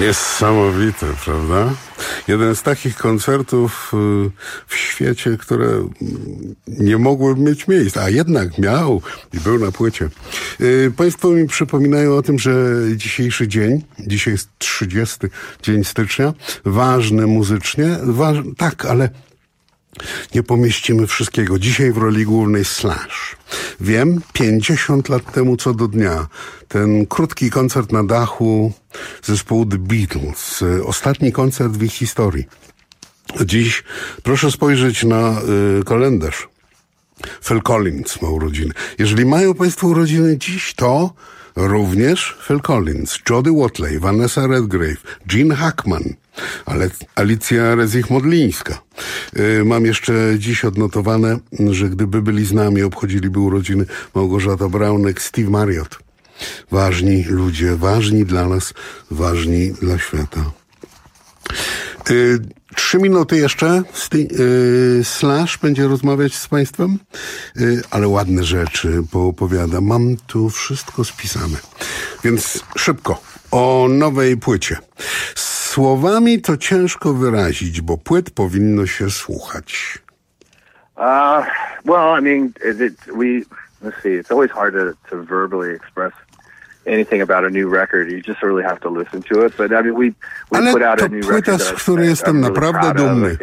Speaker 24: Niesamowite, prawda? Jeden z takich koncertów w świecie, które nie mogły mieć miejsca, a jednak miał i był na płycie. Państwo mi przypominają o tym, że dzisiejszy dzień, dzisiaj jest trzydziesty dzień stycznia, ważny muzycznie, waż... tak, ale nie pomieścimy wszystkiego. Dzisiaj w roli głównej Slash. Wiem, pięćdziesiąt lat temu co do dnia. Ten krótki koncert na dachu zespołu The Beatles. Ostatni koncert w ich historii. Dziś proszę spojrzeć na y, kalendarz. Phil Collins ma urodziny. Jeżeli mają Państwo urodziny dziś, to również Phil Collins, Jody Watley, Vanessa Redgrave, Gene Hackman, ale Alicja Rezich-Modlińska. Yy, mam jeszcze dziś odnotowane, że gdyby byli z nami, obchodziliby urodziny Małgorzata Braunek, Steve Marriott. Ważni ludzie, ważni dla nas, ważni dla świata. Yy, Trzy minuty jeszcze. Yy, Slash będzie rozmawiać z Państwem, yy, ale ładne rzeczy poopowiada. Mam tu wszystko spisane. Więc szybko. O nowej płycie. Słowami to ciężko wyrazić, bo płyt powinno się słuchać.
Speaker 1: Uh, well, I mean, it, it, we, let's see, it's always hard to, to verbally express anything about a new record. You just really have to listen to it. But I mean, we we put out a new record
Speaker 24: z której jestem naprawdę dumny.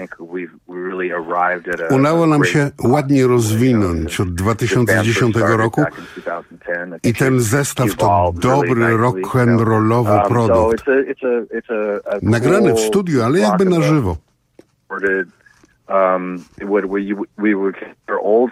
Speaker 24: Udało nam się ładnie rozwinąć od dwa tysiące dziesiątego roku i ten zestaw to dobry rock'n'rollowy produkt. Nagrany w studiu, ale jakby na żywo.
Speaker 1: Um, what we we would consider old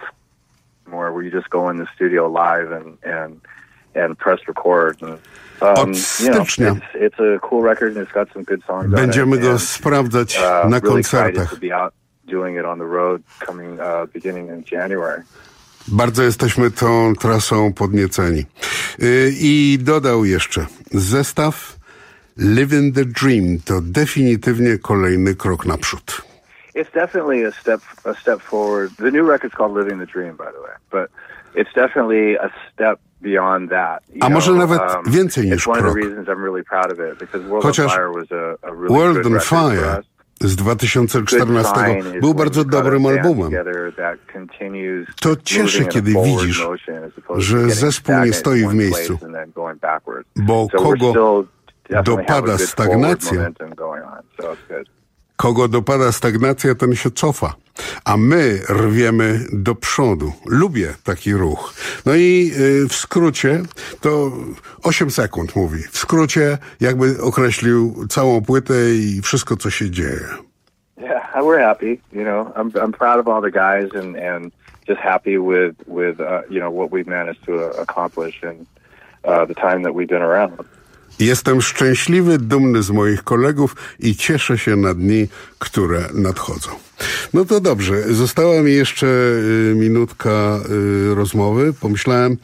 Speaker 1: more, where you just go in the studio live and and and press record. And, um,
Speaker 24: Od stycznia
Speaker 1: you know, it's, it's a cool record and it's got some good songs.
Speaker 24: Będziemy go
Speaker 1: and,
Speaker 24: sprawdzać
Speaker 1: uh,
Speaker 24: na
Speaker 1: really
Speaker 24: koncertach.
Speaker 1: To be out doing it on the road, coming uh, beginning in January.
Speaker 24: Bardzo jesteśmy tą trasą podnieceni. Yy, I dodał jeszcze, zestaw Living the Dream to definitywnie kolejny krok naprzód.
Speaker 1: It's definitely a step a step forward. The new record's called Living the Dream, by the way, but it's definitely a step beyond that. You
Speaker 24: A może
Speaker 1: know,
Speaker 24: nawet
Speaker 1: um,
Speaker 24: więcej niż
Speaker 1: it's one of
Speaker 24: krok.
Speaker 1: the reasons I'm really proud of it, because World
Speaker 24: Chociaż
Speaker 1: on Fire was a, a really
Speaker 24: World
Speaker 1: good
Speaker 24: on
Speaker 1: record for
Speaker 24: Fire
Speaker 1: us.
Speaker 24: z dwa tysiące czternastego
Speaker 1: Good sign is
Speaker 24: był
Speaker 1: when
Speaker 24: bardzo
Speaker 1: you've got a
Speaker 24: dobrym
Speaker 1: band
Speaker 24: albumem.
Speaker 1: together that continues
Speaker 24: To cieszy,
Speaker 1: moving in a
Speaker 24: kiedy
Speaker 1: forward
Speaker 24: widzisz,
Speaker 1: motion as opposed to
Speaker 24: że
Speaker 1: getting
Speaker 24: zespół nie
Speaker 1: stagnant
Speaker 24: stoi
Speaker 1: in
Speaker 24: w
Speaker 1: one
Speaker 24: miejscu,
Speaker 1: place and then going backwards.
Speaker 24: bo
Speaker 1: So we're
Speaker 24: kogo
Speaker 1: still definitely have a
Speaker 24: dopada
Speaker 1: good
Speaker 24: stagnacja,
Speaker 1: forward momentum going on, so it's good.
Speaker 24: kogo dopada stagnacja, ten się cofa, a my rwiemy do przodu. Lubię taki ruch. No i y, w skrócie, to osiem sekund mówi, w skrócie jakby określił całą płytę i wszystko, co się dzieje.
Speaker 1: Yeah, we're happy. You know, I'm I'm proud of all the guys and and just happy with with uh, you know what we've managed to uh, accomplish in uh, the time that we've been around.
Speaker 24: Jestem szczęśliwy, dumny z moich kolegów i cieszę się na dni, które nadchodzą. No to dobrze, została mi jeszcze y, minutka y, rozmowy. Pomyślałem,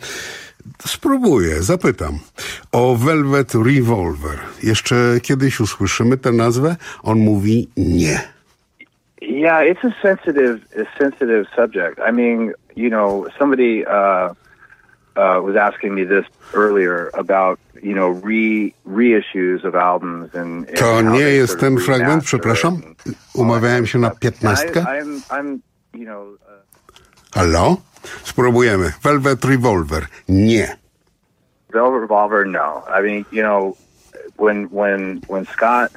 Speaker 24: spróbuję, zapytam o Velvet Revolver. Jeszcze kiedyś usłyszymy tę nazwę? On mówi nie.
Speaker 1: Yeah, it's a sensitive, a sensitive subject. I mean, you know, somebody uh, uh, was asking me this earlier about, you know, re reissues of albums and. and
Speaker 24: To nie jest
Speaker 1: sort of
Speaker 24: ten fragment,
Speaker 1: remaster
Speaker 24: przepraszam. Umawiałem się na piętnastkę.
Speaker 1: I, I'm, I'm, you know. Uh,
Speaker 24: Halo? Spróbujemy. Velvet Revolver. Nie.
Speaker 1: Velvet Revolver, no. I mean, you know, when when when Scott,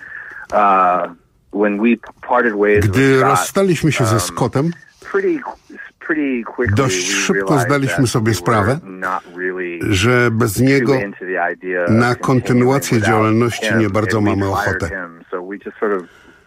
Speaker 1: uh, when we parted ways
Speaker 24: Gdy
Speaker 1: with Scott,
Speaker 24: rozstaliśmy się ze Scottem,
Speaker 1: pretty pretty quickly
Speaker 24: dość
Speaker 1: we
Speaker 24: szybko
Speaker 1: realized
Speaker 24: zdaliśmy
Speaker 1: that
Speaker 24: sobie
Speaker 1: we
Speaker 24: sprawę,
Speaker 1: were not really
Speaker 24: że bez
Speaker 1: too
Speaker 24: niego
Speaker 1: into the idea of
Speaker 24: na kontynuację
Speaker 1: continuing
Speaker 24: działalności
Speaker 1: without
Speaker 24: nie
Speaker 1: him,
Speaker 24: bardzo
Speaker 1: and we
Speaker 24: mamy
Speaker 1: fired
Speaker 24: ochotę.
Speaker 1: him. So we just sort of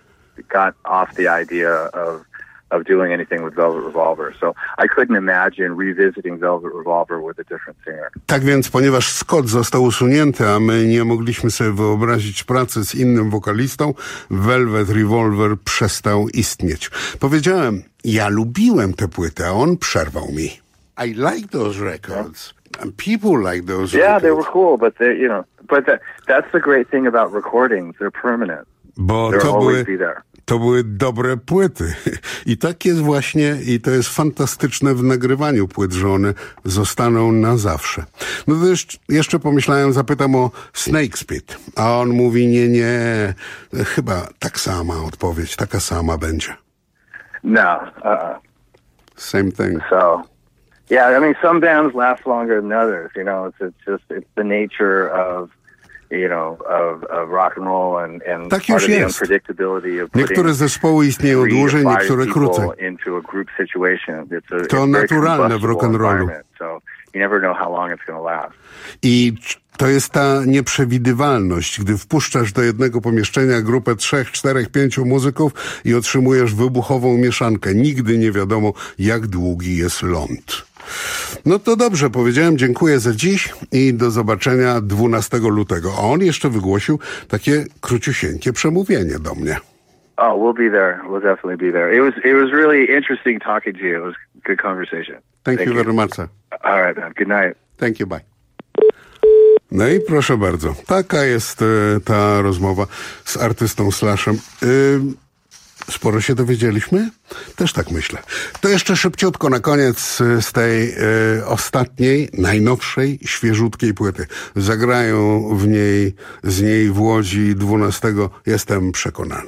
Speaker 1: got off the idea of of doing anything with Velvet Revolver. So I couldn't imagine revisiting Velvet Revolver with a different singer.
Speaker 24: Tak więc, ponieważ Scott został usunięty, a my nie mogliśmy sobie wyobrazić pracy z innym wokalistą, Velvet Revolver przestał istnieć. Powiedziałem, ja lubiłem tę płytę, a on przerwał mi. I like those records. And people like those
Speaker 1: Yeah,
Speaker 24: records.
Speaker 1: they were cool, but they, you know, but that, that's the great thing about recordings. They're permanent.
Speaker 24: Bo
Speaker 1: They'll
Speaker 24: to
Speaker 1: always
Speaker 24: były
Speaker 1: be there.
Speaker 24: to były dobre płyty. I tak jest właśnie, i to jest fantastyczne w nagrywaniu płyt, że one zostaną na zawsze. No to jeszcze, jeszcze pomyślałem, zapytam o Snake Spit, a on mówi nie, nie, chyba tak sama odpowiedź, taka sama będzie.
Speaker 1: No, uh-uh.
Speaker 24: Same thing.
Speaker 1: So, yeah, I mean, some bands last longer than others, you know, it's, it's just, it's the nature of, you know, of, of rock and roll and, and
Speaker 24: tak
Speaker 1: part
Speaker 24: już
Speaker 1: of the
Speaker 24: jest.
Speaker 1: unpredictability of
Speaker 24: Niektóre zespoły istnieją dłużej, niektóre krócej.
Speaker 1: Into a group situation. It's a,
Speaker 24: to
Speaker 1: it's
Speaker 24: naturalne w rock'n'rollu.
Speaker 1: So you never know how long it's going to last.
Speaker 24: I to jest ta nieprzewidywalność, gdy wpuszczasz do jednego pomieszczenia grupę trzech, czterech, pięciu muzyków i otrzymujesz wybuchową mieszankę. Nigdy nie wiadomo, jak długi jest ląd. No to dobrze, powiedziałem, dziękuję za dziś i do zobaczenia dwunastego lutego. A on jeszcze wygłosił takie króciusieńkie przemówienie do mnie.
Speaker 1: Oh, we'll be there. We'll definitely be there. It was it was really interesting talking to you. It was a good conversation.
Speaker 24: Thank, Thank you, you very much, sir.
Speaker 1: All right, man. Good night.
Speaker 24: Thank you, bye. No i proszę bardzo, taka jest e, ta rozmowa z artystą Slashem. E, sporo się dowiedzieliśmy? Też tak myślę. To jeszcze szybciutko na koniec z tej e, ostatniej, najnowszej, świeżutkiej płyty. Zagrają w niej, z niej w Łodzi dwunastego, jestem przekonany.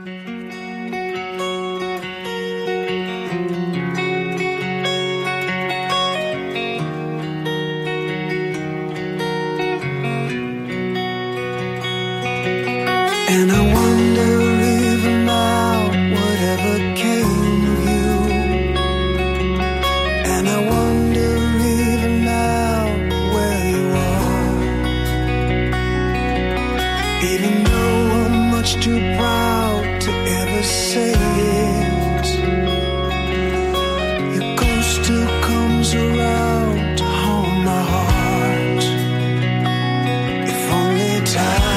Speaker 4: And I wonder even now whatever came of you. And I wonder even now where you are. Even though I'm much too proud to ever say it, your ghost still comes around to haunt my heart. If only time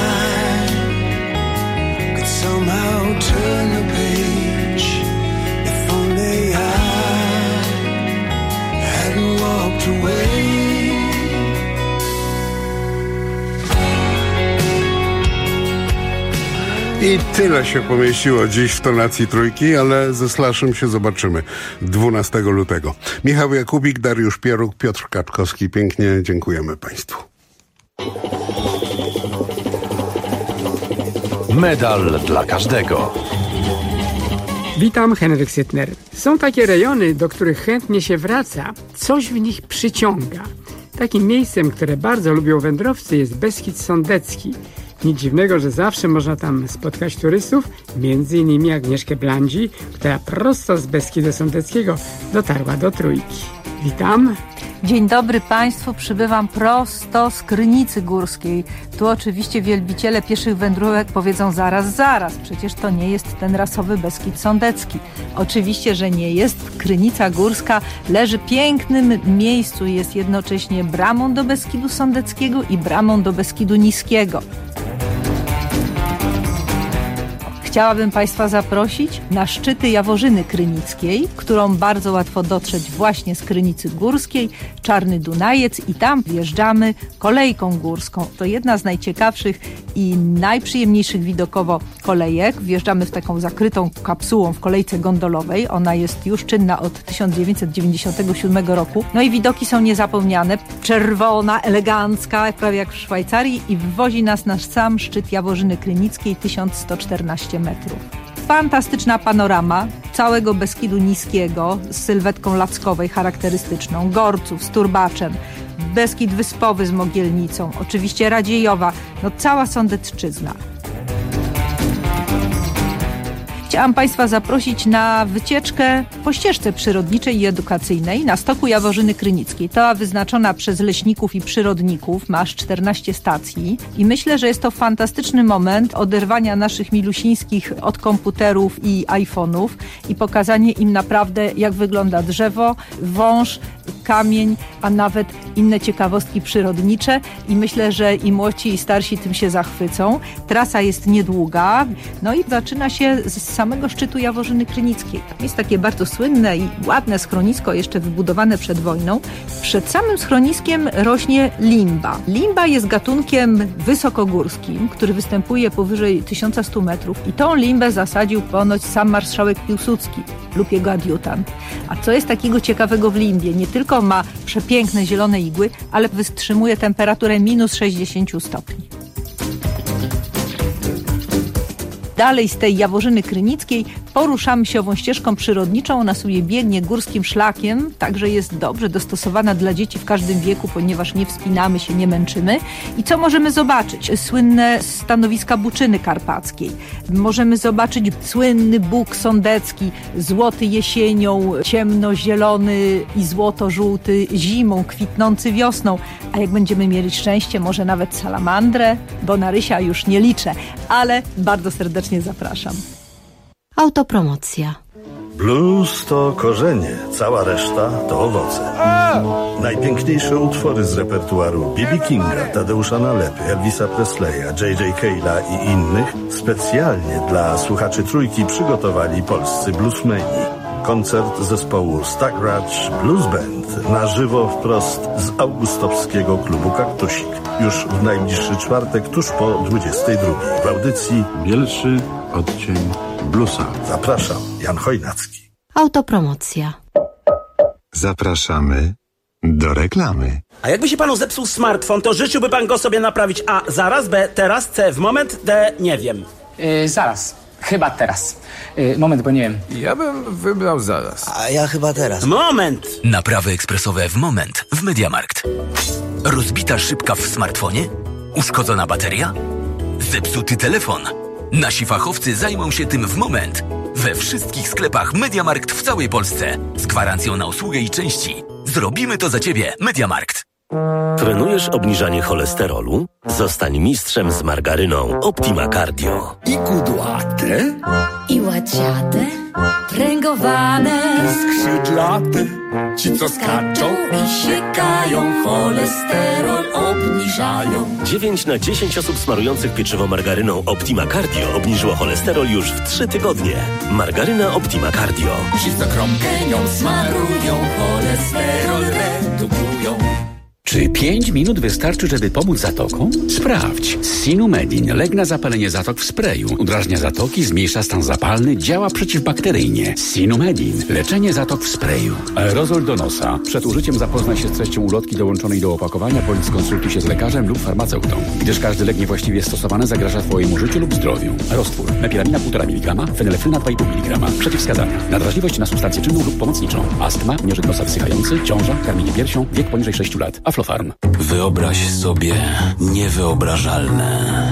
Speaker 4: somehow turn the page. If only I hadn't walked away.
Speaker 24: I tyle się pomieściło dziś w tonacji trójki, ale ze Slashem się zobaczymy dwunastego lutego. Michał Jakubik, Dariusz Pieruk, Piotr Kaczkowski. Pięknie dziękujemy Państwu.
Speaker 10: Medal dla każdego.
Speaker 6: Witam, Henryk Sytner. Są takie rejony, do których chętnie się wraca. Coś w nich przyciąga. Takim miejscem, które bardzo lubią wędrowcy, jest Beskid Sądecki. Nic dziwnego, że zawsze można tam spotkać turystów, między innymi Agnieszkę Blandzi, która prosto z Beskidu Sądeckiego dotarła do Trójki. Witam.
Speaker 7: Dzień dobry Państwu, przybywam prosto z Krynicy Górskiej. Tu oczywiście wielbiciele pieszych wędrówek powiedzą zaraz, zaraz, przecież to nie jest ten rasowy Beskid Sądecki. Oczywiście, że nie jest. Krynica Górska leży w pięknym miejscu i jest jednocześnie bramą do Beskidu Sądeckiego i bramą do Beskidu Niskiego. Chciałabym Państwa zaprosić na szczyty Jaworzyny Krynickiej, którą bardzo łatwo dotrzeć właśnie z Krynicy Górskiej, Czarny Dunajec i tam wjeżdżamy kolejką górską. To jedna z najciekawszych i najprzyjemniejszych widokowo kolejek. Wjeżdżamy w taką zakrytą kapsułą w kolejce gondolowej. Ona jest już czynna od tysiąc dziewięćset dziewięćdziesiątego siódmego roku. No i widoki są niezapomniane. Czerwona, elegancka, prawie jak w Szwajcarii i wwozi nas na sam szczyt Jaworzyny Krynickiej, tysiąc sto czternaście metrów. Fantastyczna panorama całego Beskidu Niskiego z sylwetką lackowej charakterystyczną, Gorców z Turbaczem, Beskid Wyspowy z Mogielnicą, oczywiście Radziejowa, no cała Sądecczyzna. Chciałam Państwa zaprosić na wycieczkę po ścieżce przyrodniczej i edukacyjnej na stoku Jaworzyny Krynickiej. To wyznaczona przez leśników i przyrodników, ma aż czternaście stacji i myślę, że jest to fantastyczny moment oderwania naszych milusińskich od komputerów i iPhone'ów i pokazanie im naprawdę, jak wygląda drzewo, wąż, kamień, a nawet inne ciekawostki przyrodnicze i myślę, że i młodsi i starsi tym się zachwycą. Trasa jest niedługa, no i zaczyna się z samego szczytu Jaworzyny Krynickiej. Jest takie bardzo słynne i ładne schronisko, jeszcze wybudowane przed wojną. Przed samym schroniskiem rośnie limba. Limba jest gatunkiem wysokogórskim, który występuje powyżej tysiąc sto metrów i tą limbę zasadził ponoć sam marszałek Piłsudski lub jego adiutant. A co jest takiego ciekawego w limbie? Nie tylko ma przepiękne zielone igły, ale wytrzymuje temperaturę minus sześćdziesiąt stopni. Dalej z tej Jaworzyny Krynickiej poruszamy się ową ścieżką przyrodniczą. Ona sobie biegnie górskim szlakiem, także jest dobrze dostosowana dla dzieci w każdym wieku, ponieważ nie wspinamy się, nie męczymy. I co możemy zobaczyć? Słynne stanowiska Buczyny Karpackiej. Możemy zobaczyć słynny Bóg Sądecki, złoty jesienią, ciemnozielony i złoto-żółty zimą, kwitnący wiosną. A jak będziemy mieli szczęście, może nawet salamandrę, bo na rysia już nie liczę, ale bardzo serdecznie zapraszam.
Speaker 8: Autopromocja.
Speaker 12: Blues to korzenie, cała reszta to owoce. Najpiękniejsze utwory z repertuaru B B Kinga, Tadeusza Nalepy, Elvisa Presleya, J J Cale'a i innych specjalnie dla słuchaczy Trójki przygotowali polscy bluesmeni. Koncert zespołu Stackratch Blues Band na żywo wprost z augustowskiego klubu Kaktusik. Już w najbliższy czwartek, tuż po dwudziestej drugiej. W audycji
Speaker 9: Bielszy odcień bluesa.
Speaker 12: Zapraszam, Jan Chojnacki.
Speaker 8: Autopromocja.
Speaker 3: Zapraszamy do reklamy.
Speaker 13: A jakby się panu zepsuł smartfon, to życzyłby pan go sobie naprawić A zaraz, B teraz, C w moment, D nie wiem.
Speaker 14: Yy, zaraz. Chyba teraz. Yy, moment, bo nie wiem.
Speaker 25: Ja bym wybrał zaraz.
Speaker 26: A ja chyba teraz.
Speaker 13: Moment!
Speaker 11: Naprawy ekspresowe w moment w Mediamarkt. Rozbita szybka w smartfonie? Uszkodzona bateria? Zepsuty telefon? Nasi fachowcy zajmą się tym w moment. We wszystkich sklepach Mediamarkt w całej Polsce. Z gwarancją na usługę i części. Zrobimy to za Ciebie. Mediamarkt.
Speaker 27: Trenujesz obniżanie cholesterolu? Zostań mistrzem z margaryną Optima Cardio.
Speaker 28: I kudłate,
Speaker 29: i łaciate, pręgowane,
Speaker 28: skrzydlate, ci co skaczą i siekają, cholesterol obniżają.
Speaker 27: dziewięć na dziesięć osób smarujących pieczywo margaryną Optima Cardio obniżyło cholesterol już w trzy tygodnie. Margaryna Optima Cardio.
Speaker 28: Ci co kromkę nią smarują, cholesterol redukują.
Speaker 30: Czy pięć minut wystarczy, żeby pomóc zatokom? Sprawdź. Sinumedin. Lek na zapalenie zatok w sprayu. Udrażnia zatoki, zmniejsza stan zapalny, działa przeciwbakteryjnie. Sinumedin. Leczenie zatok w sprayu. Aerozol do nosa. Przed użyciem zapoznaj się z treścią ulotki dołączonej do opakowania, bądź skonsultuj się z lekarzem lub farmaceutą. Gdyż każdy lek niewłaściwie stosowany zagraża Twojemu życiu lub zdrowiu. Roztwór. Mepiramina półtora miligrama, fenylefryna dwa i pół miligrama. Przeciwwskazania. Nadwrażliwość na substancję czynną lub pomocniczą. Astma, nieżyt nosa wsychający, ciąża, karmienie piersią, wiek poniżej sześciu lat. Aflofarm.
Speaker 19: Wyobraź sobie niewyobrażalne.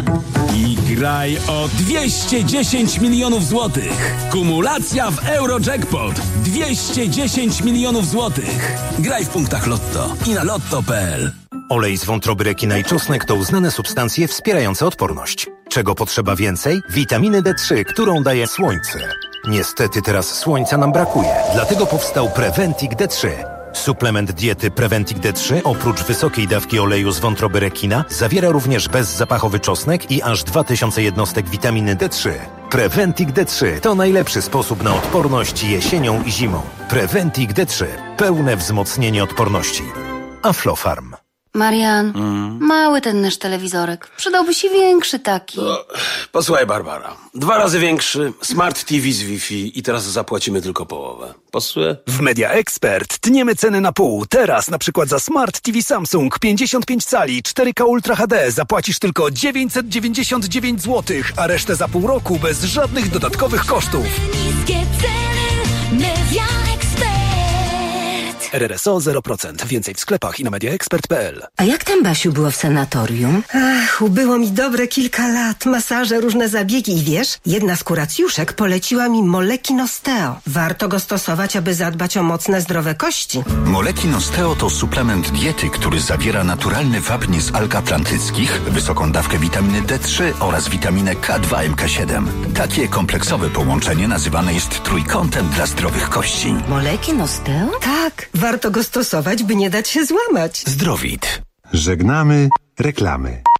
Speaker 20: I graj o dwieście dziesięć milionów złotych. Kumulacja w Eurojackpot. dwieście dziesięć milionów złotych. Graj w punktach Lotto i na lotto kropka p l.
Speaker 31: Olej z wątroby rekina i czosnek to uznane substancje wspierające odporność. Czego potrzeba więcej? Witaminy D trzy, którą daje słońce. Niestety teraz słońca nam brakuje. Dlatego powstał Preventic D trzy. Suplement diety Preventic D trzy oprócz wysokiej dawki oleju z wątroby rekina zawiera również bezzapachowy czosnek i aż dwa tysiące jednostek witaminy D trzy. Preventic D trzy to najlepszy sposób na odporność jesienią i zimą. Preventic D trzy. Pełne wzmocnienie odporności. Aflofarm.
Speaker 18: Marian, mm. mały ten nasz telewizorek. Przydałby się większy taki.
Speaker 19: No, posłuchaj, Barbara. Dwa razy większy, Smart T V z Wi-Fi i teraz zapłacimy tylko połowę. Pasuje?
Speaker 20: W Media Expert tniemy ceny na pół. Teraz na przykład za Smart T V Samsung pięćdziesiąt pięć cali cztery K Ultra H D zapłacisz tylko dziewięćset dziewięćdziesiąt dziewięć złotych, a resztę za pół roku bez żadnych dodatkowych kosztów.
Speaker 29: Niskie ceny, Media Expert.
Speaker 20: R R S O zero procent. Więcej w sklepach i na mediaexpert kropka p l.
Speaker 8: A jak tam, Basiu, było w sanatorium?
Speaker 31: Ach, ubyło mi dobre kilka lat. Masaże, różne zabiegi i wiesz, jedna z kuracjuszek poleciła mi Molekin Osteo. Warto go stosować, aby zadbać o mocne, zdrowe kości.
Speaker 32: Molekin Osteo to suplement diety, który zawiera naturalny wapń z alg atlantyckich, wysoką dawkę witaminy D trzy oraz witaminę K dwa M K siedem. Takie kompleksowe połączenie nazywane jest trójkątem dla zdrowych kości.
Speaker 8: Molekin Osteo?
Speaker 31: Tak,
Speaker 1: Warto go stosować, by nie dać się złamać.
Speaker 31: Zdrowit.
Speaker 3: Żegnamy reklamy.